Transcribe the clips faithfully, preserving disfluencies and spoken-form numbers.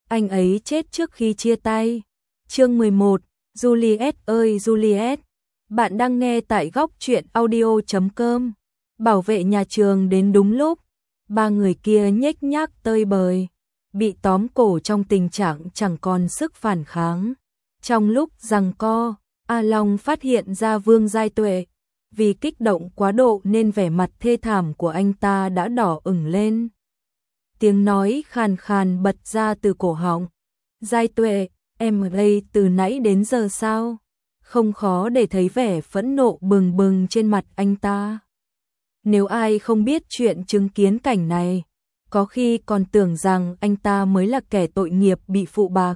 anh ấy chết trước khi chia tay. Chương mười một, Juliet ơi Juliet. Bạn đang nghe tại góc truyện audio chấm com. Bảo vệ nhà trường đến đúng lúc. Ba người kia nhếch nhác tơi bời, bị tóm cổ trong tình trạng chẳng còn sức phản kháng. Trong lúc giằng co, A Long phát hiện ra Vương Giai Tuệ. Vì kích động quá độ nên vẻ mặt thê thảm của anh ta đã đỏ ửng lên. Tiếng nói khàn khàn bật ra từ cổ họng. Giai Tuệ, em ở đây từ nãy đến giờ sao? Không khó để thấy vẻ phẫn nộ bừng bừng trên mặt anh ta. Nếu ai không biết chuyện chứng kiến cảnh này, có khi còn tưởng rằng anh ta mới là kẻ tội nghiệp bị phụ bạc.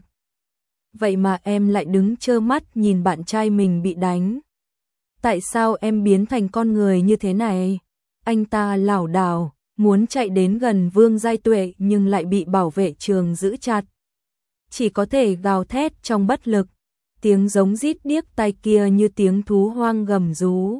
Vậy mà em lại đứng trơ mắt nhìn bạn trai mình bị đánh. Tại sao em biến thành con người như thế này? Anh ta lảo đảo, muốn chạy đến gần Vương Giai Tuệ nhưng lại bị bảo vệ trường giữ chặt. Chỉ có thể gào thét trong bất lực, tiếng giống rít điếc tai kia như tiếng thú hoang gầm rú,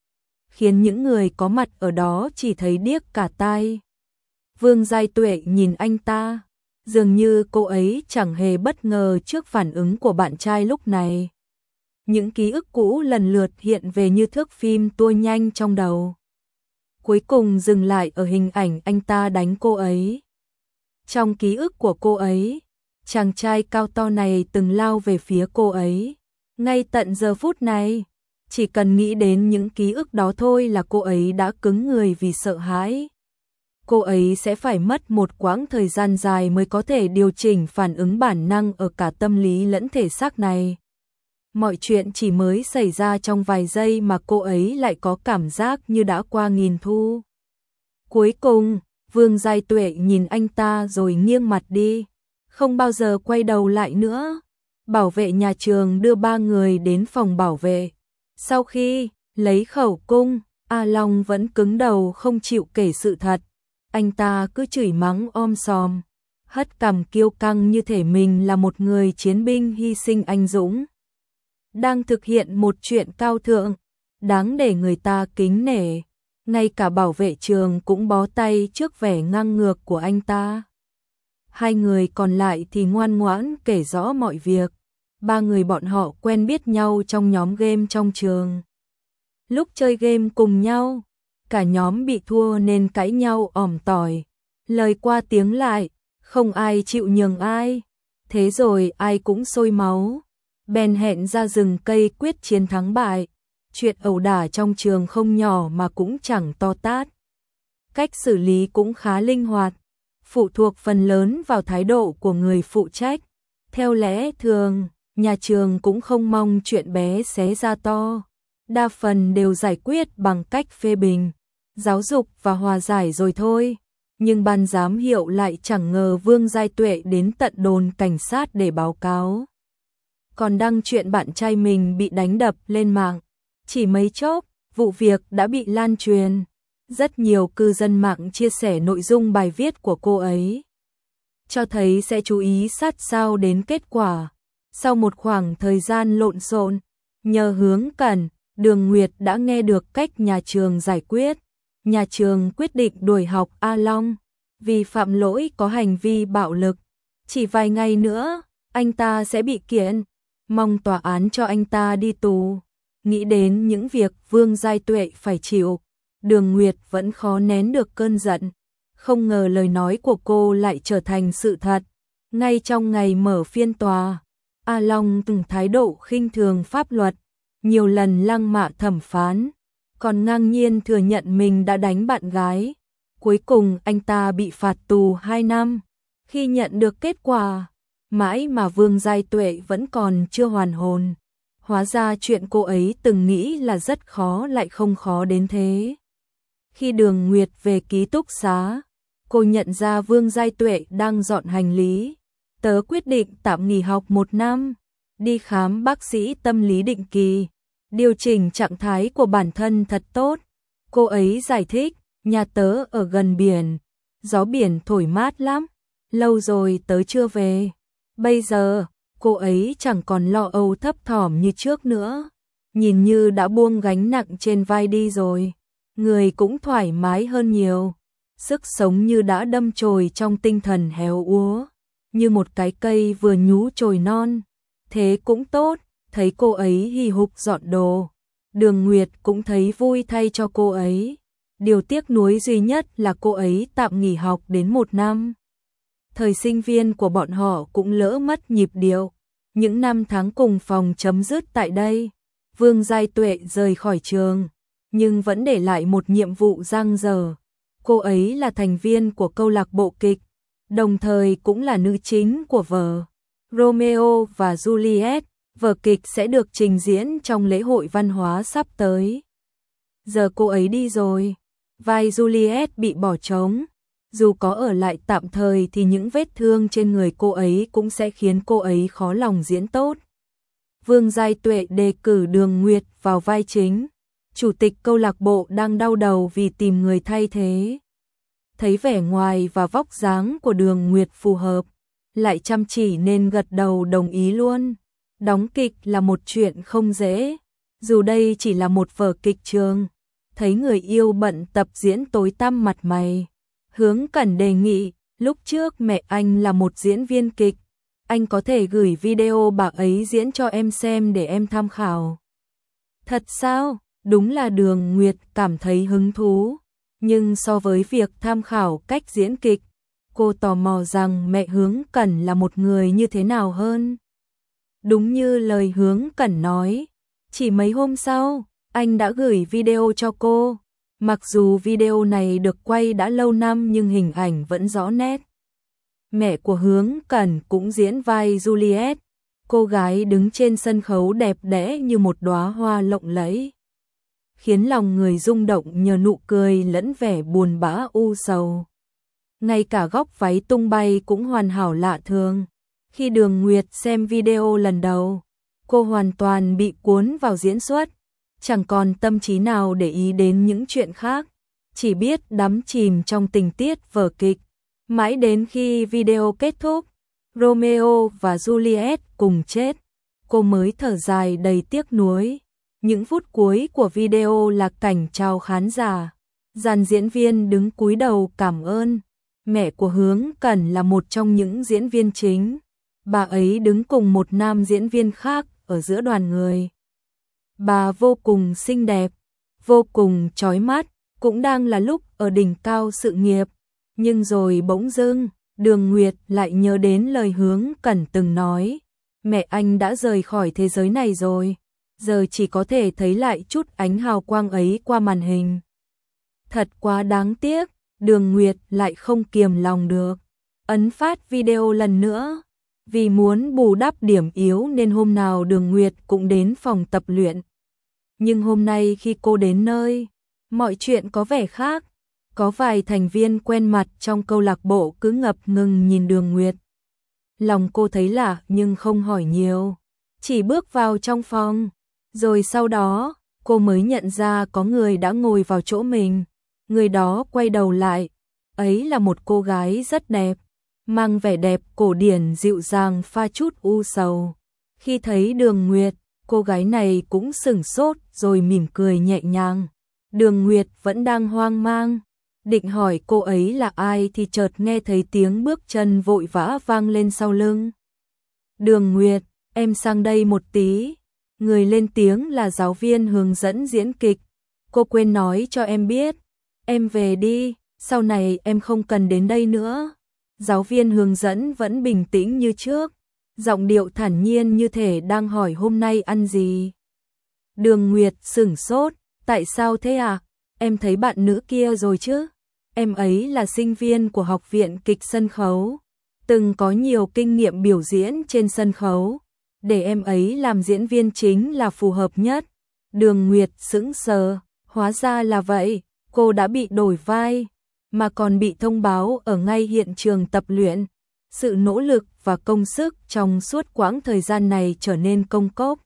khiến những người có mặt ở đó chỉ thấy điếc cả tai. Vương Giai Tuệ nhìn anh ta, dường như cô ấy chẳng hề bất ngờ trước phản ứng của bạn trai lúc này. Những ký ức cũ lần lượt hiện về như thước phim tua nhanh trong đầu. Cuối cùng dừng lại ở hình ảnh anh ta đánh cô ấy. Trong ký ức của cô ấy, chàng trai cao to này từng lao về phía cô ấy. Ngay tận giờ phút này, chỉ cần nghĩ đến những ký ức đó thôi là cô ấy đã cứng người vì sợ hãi. Cô ấy sẽ phải mất một quãng thời gian dài mới có thể điều chỉnh phản ứng bản năng ở cả tâm lý lẫn thể xác này. Mọi chuyện chỉ mới xảy ra trong vài giây mà cô ấy lại có cảm giác như đã qua nghìn thu. Cuối cùng, Vương Giai Tuệ nhìn anh ta rồi nghiêng mặt đi, không bao giờ quay đầu lại nữa. Bảo vệ nhà trường đưa ba người đến phòng bảo vệ. Sau khi lấy khẩu cung, A Long vẫn cứng đầu không chịu kể sự thật. Anh ta cứ chửi mắng om sòm, hất cằm kiêu căng như thể mình là một người chiến binh hy sinh anh dũng, đang thực hiện một chuyện cao thượng, đáng để người ta kính nể. Ngay cả bảo vệ trường cũng bó tay trước vẻ ngang ngược của anh ta. Hai người còn lại thì ngoan ngoãn kể rõ mọi việc. Ba người bọn họ quen biết nhau trong nhóm game trong trường. Lúc chơi game cùng nhau, cả nhóm bị thua nên cãi nhau ỏm tỏi. Lời qua tiếng lại, không ai chịu nhường ai. Thế rồi ai cũng sôi máu. Bèn hẹn ra rừng cây quyết chiến thắng bại. Chuyện ẩu đả trong trường không nhỏ mà cũng chẳng to tát. Cách xử lý cũng khá linh hoạt, phụ thuộc phần lớn vào thái độ của người phụ trách. Theo lẽ thường, nhà trường cũng không mong chuyện bé xé ra to. Đa phần đều giải quyết bằng cách phê bình, giáo dục và hòa giải rồi thôi. Nhưng ban giám hiệu lại chẳng ngờ Vương Giai Tuệ đến tận đồn cảnh sát để báo cáo. Còn đăng chuyện bạn trai mình bị đánh đập lên mạng. Chỉ mấy chốc, vụ việc đã bị lan truyền. Rất nhiều cư dân mạng chia sẻ nội dung bài viết của cô ấy, cho thấy sẽ chú ý sát sao đến kết quả. Sau một khoảng thời gian lộn xộn, nhờ hướng Cẩn, Đường Nguyệt đã nghe được cách nhà trường giải quyết. Nhà trường quyết định đuổi học A Long vì phạm lỗi có hành vi bạo lực. Chỉ vài ngày nữa, anh ta sẽ bị kiện, mong tòa án cho anh ta đi tù. Nghĩ đến những việc Vương Giai Tuệ phải chịu, Đường Nguyệt vẫn khó nén được cơn giận. Không ngờ lời nói của cô lại trở thành sự thật. Ngay trong ngày mở phiên tòa, A Long từng thái độ khinh thường pháp luật, nhiều lần lăng mạ thẩm phán, còn ngang nhiên thừa nhận mình đã đánh bạn gái. Cuối cùng anh ta bị phạt tù hai năm. Khi nhận được kết quả, mãi mà Vương Giai Tuệ vẫn còn chưa hoàn hồn. Hóa ra chuyện cô ấy từng nghĩ là rất khó lại không khó đến thế. Khi Đường Nguyệt về ký túc xá, cô nhận ra Vương Giai Tuệ đang dọn hành lý. Tớ quyết định tạm nghỉ học một năm, đi khám bác sĩ tâm lý định kỳ, điều chỉnh trạng thái của bản thân thật tốt. Cô ấy giải thích, nhà tớ ở gần biển, gió biển thổi mát lắm, lâu rồi tớ chưa về. Bây giờ, cô ấy chẳng còn lo âu thấp thỏm như trước nữa, nhìn như đã buông gánh nặng trên vai đi rồi, người cũng thoải mái hơn nhiều, sức sống như đã đâm chồi trong tinh thần héo úa. như một cái cây vừa nhú chồi non. Thế cũng tốt, thấy cô ấy hì hục dọn đồ. Đường Nguyệt cũng thấy vui thay cho cô ấy. Điều tiếc nuối duy nhất là cô ấy tạm nghỉ học đến một năm. Thời sinh viên của bọn họ cũng lỡ mất nhịp điệu. Những năm tháng cùng phòng chấm dứt tại đây. Vương Giai Tuệ rời khỏi trường, nhưng vẫn để lại một nhiệm vụ dang dở. Cô ấy là thành viên của câu lạc bộ kịch, đồng thời cũng là nữ chính của vở Romeo và Juliet. Vở kịch sẽ được trình diễn trong lễ hội văn hóa sắp tới. Giờ cô ấy đi rồi, vai Juliet bị bỏ trống. Dù có ở lại tạm thời thì những vết thương trên người cô ấy cũng sẽ khiến cô ấy khó lòng diễn tốt. Vương Giai Tuệ đề cử Đường Nguyệt vào vai chính. Chủ tịch câu lạc bộ đang đau đầu vì tìm người thay thế. Thấy vẻ ngoài và vóc dáng của Đường Nguyệt phù hợp, lại chăm chỉ nên gật đầu đồng ý luôn. Đóng kịch là một chuyện không dễ, dù đây chỉ là một vở kịch trường. Thấy người yêu bận tập diễn tối tăm mặt mày, Hướng Cẩn đề nghị, lúc trước mẹ anh là một diễn viên kịch, anh có thể gửi video bà ấy diễn cho em xem để em tham khảo. Thật sao? Đúng là Đường Nguyệt cảm thấy hứng thú, nhưng so với việc tham khảo cách diễn kịch, cô tò mò rằng mẹ Hướng Cẩn là một người như thế nào hơn. Đúng như lời Hướng Cẩn nói, chỉ mấy hôm sau, anh đã gửi video cho cô. Mặc dù video này được quay đã lâu năm nhưng hình ảnh vẫn rõ nét. Mẹ của Hướng Cẩn cũng diễn vai Juliet, cô gái đứng trên sân khấu đẹp đẽ như một đóa hoa lộng lẫy, khiến lòng người rung động nhờ nụ cười lẫn vẻ buồn bã u sầu. Ngay cả góc váy tung bay cũng hoàn hảo lạ thường. Khi Đường Nguyệt xem video lần đầu, cô hoàn toàn bị cuốn vào diễn xuất, chẳng còn tâm trí nào để ý đến những chuyện khác, chỉ biết đắm chìm trong tình tiết vở kịch. Mãi đến khi video kết thúc, Romeo và Juliet cùng chết, cô mới thở dài đầy tiếc nuối. Những phút cuối của video là cảnh chào khán giả, dàn diễn viên đứng cúi đầu cảm ơn. Mẹ của Hướng Cẩn là một trong những diễn viên chính, bà ấy đứng cùng một nam diễn viên khác ở giữa đoàn người. Bà vô cùng xinh đẹp, vô cùng chói mắt, cũng đang là lúc ở đỉnh cao sự nghiệp. Nhưng rồi bỗng dưng, Đường Nguyệt lại nhớ đến lời Hướng Cẩn từng nói, mẹ anh đã rời khỏi thế giới này rồi, giờ chỉ có thể thấy lại chút ánh hào quang ấy qua màn hình. Thật quá đáng tiếc, Đường Nguyệt lại không kiềm lòng được, ấn phát video lần nữa. Vì muốn bù đắp điểm yếu nên hôm nào Đường Nguyệt cũng đến phòng tập luyện. Nhưng hôm nay khi cô đến nơi, mọi chuyện có vẻ khác. Có vài thành viên quen mặt trong câu lạc bộ cứ ngập ngừng nhìn Đường Nguyệt. Lòng cô thấy lạ nhưng không hỏi nhiều, chỉ bước vào trong phòng. Rồi sau đó, cô mới nhận ra có người đã ngồi vào chỗ mình. Người đó quay đầu lại, ấy là một cô gái rất đẹp, mang vẻ đẹp cổ điển dịu dàng pha chút u sầu. Khi thấy Đường Nguyệt, cô gái này cũng sửng sốt rồi mỉm cười nhẹ nhàng. Đường Nguyệt vẫn đang hoang mang, định hỏi cô ấy là ai thì chợt nghe thấy tiếng bước chân vội vã vang lên sau lưng. Đường Nguyệt, em sang đây một tí. Người lên tiếng là giáo viên hướng dẫn diễn kịch. Cô quên nói cho em biết. Em về đi, sau này em không cần đến đây nữa. Giáo viên hướng dẫn vẫn bình tĩnh như trước, giọng điệu thản nhiên như thể đang hỏi hôm nay ăn gì. Đường Nguyệt sửng sốt, tại sao thế à? Em thấy bạn nữ kia rồi chứ? Em ấy là sinh viên của học viện kịch sân khấu, từng có nhiều kinh nghiệm biểu diễn trên sân khấu. Để em ấy làm diễn viên chính là phù hợp nhất. Đường Nguyệt sững sờ, hóa ra là vậy, cô đã bị đổi vai, mà còn bị thông báo ở ngay hiện trường tập luyện. Sự nỗ lực và công sức trong suốt quãng thời gian này trở nên công cốc.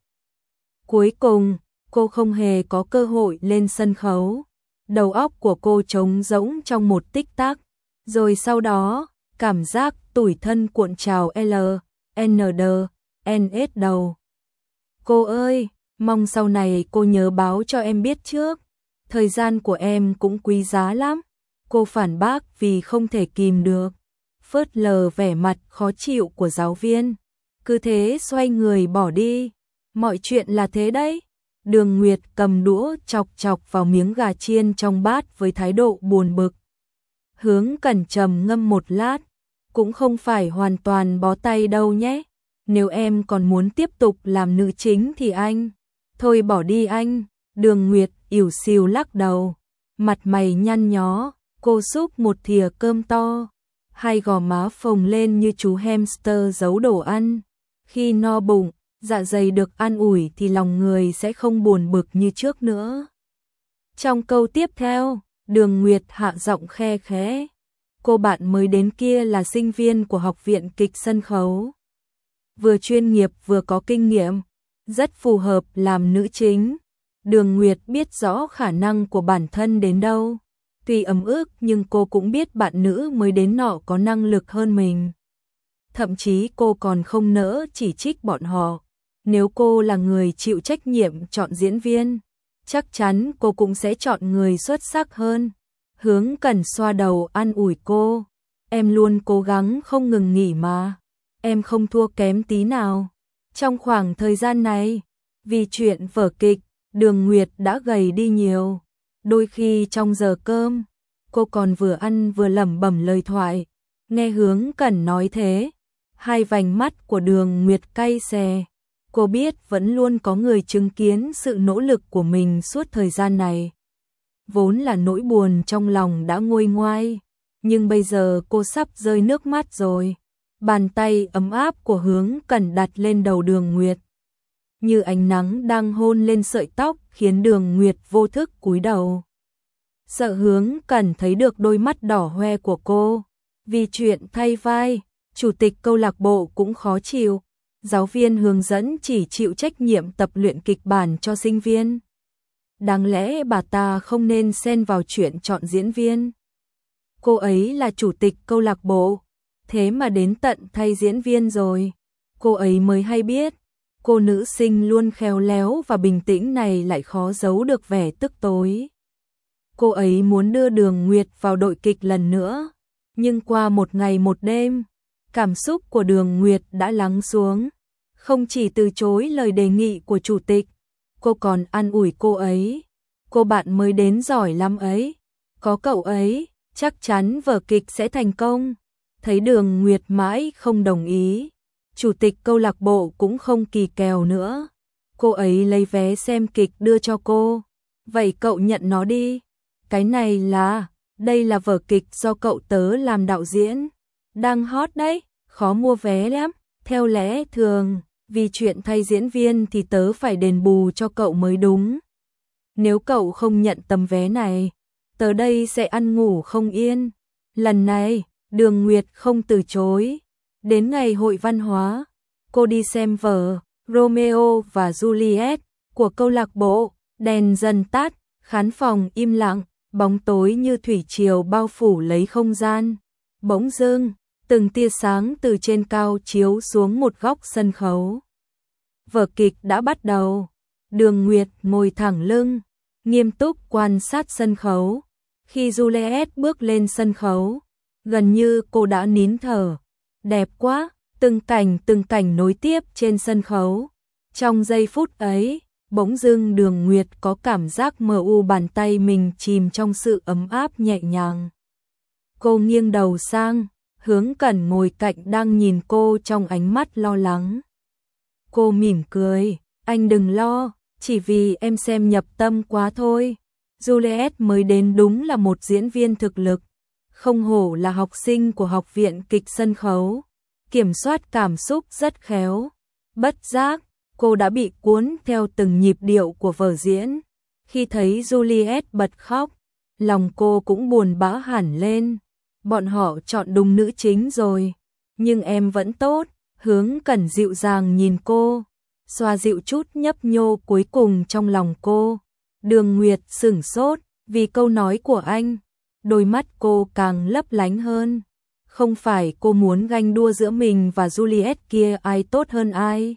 Cuối cùng, cô không hề có cơ hội lên sân khấu. Đầu óc của cô trống rỗng trong một tích tắc. Rồi sau đó, cảm giác tủi thân cuộn trào L, N D, N S đầu. Cô ơi, mong sau này cô nhớ báo cho em biết trước. Thời gian của em cũng quý giá lắm. Cô phản bác vì không thể kìm được. phớt lờ vẻ mặt khó chịu của giáo viên, cứ thế xoay người bỏ đi. Mọi chuyện là thế đấy. Đường Nguyệt cầm đũa chọc chọc vào miếng gà chiên trong bát với thái độ buồn bực. Hướng Cẩn trầm ngâm một lát, cũng không phải hoàn toàn bó tay đâu nhé. Nếu em còn muốn tiếp tục làm nữ chính thì anh, thôi bỏ đi anh. Đường Nguyệt ỉu xìu lắc đầu, mặt mày nhăn nhó, cô xúc một thìa cơm to, hai gò má phồng lên như chú hamster giấu đồ ăn. Khi no bụng, dạ dày được an ủi thì lòng người sẽ không buồn bực như trước nữa. Trong câu tiếp theo, Đường Nguyệt hạ giọng khe khẽ, cô bạn mới đến kia là sinh viên của Học viện Kịch Sân Khấu. Vừa chuyên nghiệp vừa có kinh nghiệm, rất phù hợp làm nữ chính. Đường Nguyệt biết rõ khả năng của bản thân đến đâu. Tuy ấm ức nhưng cô cũng biết bạn nữ mới đến nọ có năng lực hơn mình. Thậm chí cô còn không nỡ chỉ trích bọn họ. Nếu cô là người chịu trách nhiệm chọn diễn viên, chắc chắn cô cũng sẽ chọn người xuất sắc hơn. Hướng Cẩn xoa đầu an ủi cô, em luôn cố gắng không ngừng nghỉ mà, em không thua kém tí nào. Trong khoảng thời gian này, vì chuyện vở kịch, Đường Nguyệt đã gầy đi nhiều. Đôi khi trong giờ cơm, cô còn vừa ăn vừa lẩm bẩm lời thoại. Nghe Hướng Cẩn nói thế, hai vành mắt của Đường Nguyệt cay xè. Cô biết vẫn luôn có người chứng kiến sự nỗ lực của mình suốt thời gian này. Vốn là nỗi buồn trong lòng đã nguôi ngoai, nhưng bây giờ cô sắp rơi nước mắt rồi. Bàn tay ấm áp của Hướng Cẩn đặt lên đầu Đường Nguyệt, như ánh nắng đang hôn lên sợi tóc, khiến Đường Nguyệt vô thức cúi đầu. Sợ Hướng Cẩn thấy được đôi mắt đỏ hoe của cô. Vì chuyện thay vai, chủ tịch câu lạc bộ cũng khó chịu. Giáo viên hướng dẫn chỉ chịu trách nhiệm tập luyện kịch bản cho sinh viên. Đáng lẽ bà ta không nên xen vào chuyện chọn diễn viên. Cô ấy là chủ tịch câu lạc bộ, thế mà đến tận thay diễn viên rồi. Cô ấy mới hay biết, cô nữ sinh luôn khéo léo và bình tĩnh này lại khó giấu được vẻ tức tối. Cô ấy muốn đưa Đường Nguyệt vào đội kịch lần nữa, nhưng qua một ngày một đêm, cảm xúc của Đường Nguyệt đã lắng xuống. Không chỉ từ chối lời đề nghị của chủ tịch, cô còn an ủi cô ấy. Cô bạn mới đến giỏi lắm ấy, có cậu ấy, chắc chắn vở kịch sẽ thành công. Thấy Đường Nguyệt mãi không đồng ý, chủ tịch câu lạc bộ cũng không kỳ kèo nữa. Cô ấy lấy vé xem kịch đưa cho cô. Vậy cậu nhận nó đi. Cái này là, đây là vở kịch do cậu tớ làm đạo diễn. Đang hot đấy, khó mua vé lắm. Theo lẽ thường, vì chuyện thay diễn viên thì tớ phải đền bù cho cậu mới đúng. Nếu cậu không nhận tấm vé này, tớ đây sẽ ăn ngủ không yên. Lần này, Đường Nguyệt không từ chối. Đến ngày hội văn hóa, cô đi xem vở Romeo và Juliet của câu lạc bộ. Đèn dần tắt, khán phòng im lặng, bóng tối như thủy triều bao phủ lấy không gian. Bỗng dưng, từng tia sáng từ trên cao chiếu xuống một góc sân khấu. Vở kịch đã bắt đầu. Đường Nguyệt ngồi thẳng lưng, nghiêm túc quan sát sân khấu. Khi Juliet bước lên sân khấu, gần như cô đã nín thở. Đẹp quá, từng cảnh từng cảnh nối tiếp trên sân khấu. Trong giây phút ấy, bỗng dưng Đường Nguyệt có cảm giác mờ u, bàn tay mình chìm trong sự ấm áp nhẹ nhàng. Cô nghiêng đầu sang, Hướng Cẩn ngồi cạnh đang nhìn cô trong ánh mắt lo lắng. Cô mỉm cười, anh đừng lo, chỉ vì em xem nhập tâm quá thôi. Juliet mới đến đúng là một diễn viên thực lực, không hổ là học sinh của Học viện Kịch Sân Khấu, kiểm soát cảm xúc rất khéo. Bất giác, cô đã bị cuốn theo từng nhịp điệu của vở diễn. Khi thấy Juliet bật khóc, lòng cô cũng buồn bã hẳn lên. Bọn họ chọn đúng nữ chính rồi, nhưng em vẫn tốt. Hướng Cẩn dịu dàng nhìn cô, xoa dịu chút nhấp nhô cuối cùng trong lòng cô. Đường Nguyệt sửng sốt vì câu nói của anh, đôi mắt cô càng lấp lánh hơn. Không phải cô muốn ganh đua giữa mình và Juliet kia ai tốt hơn ai.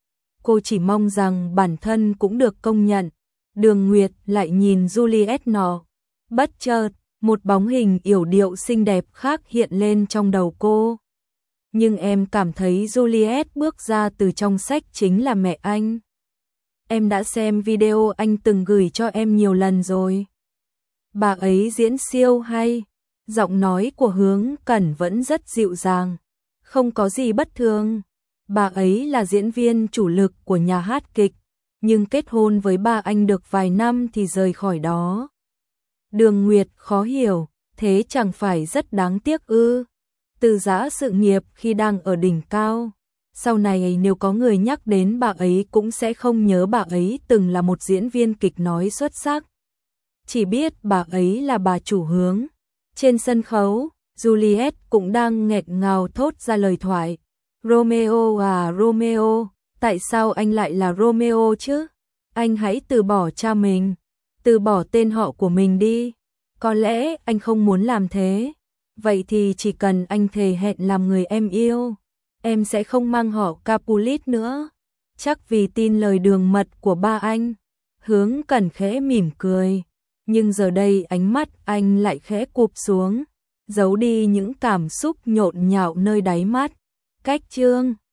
Cô chỉ mong rằng bản thân cũng được công nhận. Đường Nguyệt lại nhìn Juliet nọ, bất chợt, Một bóng hình yểu điệu xinh đẹp khác hiện lên trong đầu cô. Nhưng em cảm thấy Juliet bước ra từ trong sách chính là mẹ anh. Em đã xem video anh từng gửi cho em nhiều lần rồi. Bà ấy diễn siêu hay. Giọng nói của Hướng Cẩn vẫn rất dịu dàng, không có gì bất thường. Bà ấy là diễn viên chủ lực của nhà hát kịch, nhưng kết hôn với ba anh được vài năm thì rời khỏi đó. Đường Nguyệt khó hiểu, thế chẳng phải rất đáng tiếc ư? Từ giã sự nghiệp khi đang ở đỉnh cao, sau này nếu có người nhắc đến bà ấy cũng sẽ không nhớ bà ấy từng là một diễn viên kịch nói xuất sắc. Chỉ biết bà ấy là bà chủ Hướng. Trên sân khấu, Juliet cũng đang nghẹn ngào thốt ra lời thoại. Romeo à Romeo, tại sao anh lại là Romeo chứ? Anh hãy từ bỏ cha mình, từ bỏ tên họ của mình đi. Có lẽ anh không muốn làm thế. Vậy thì chỉ cần anh thề hẹn làm người em yêu, em sẽ không mang họ Capulet nữa. Chắc vì tin lời đường mật của ba anh. Hướng Cẩn khẽ mỉm cười, nhưng giờ đây ánh mắt anh lại khẽ cụp xuống, giấu đi những cảm xúc nhộn nhạo nơi đáy mắt. Cách chương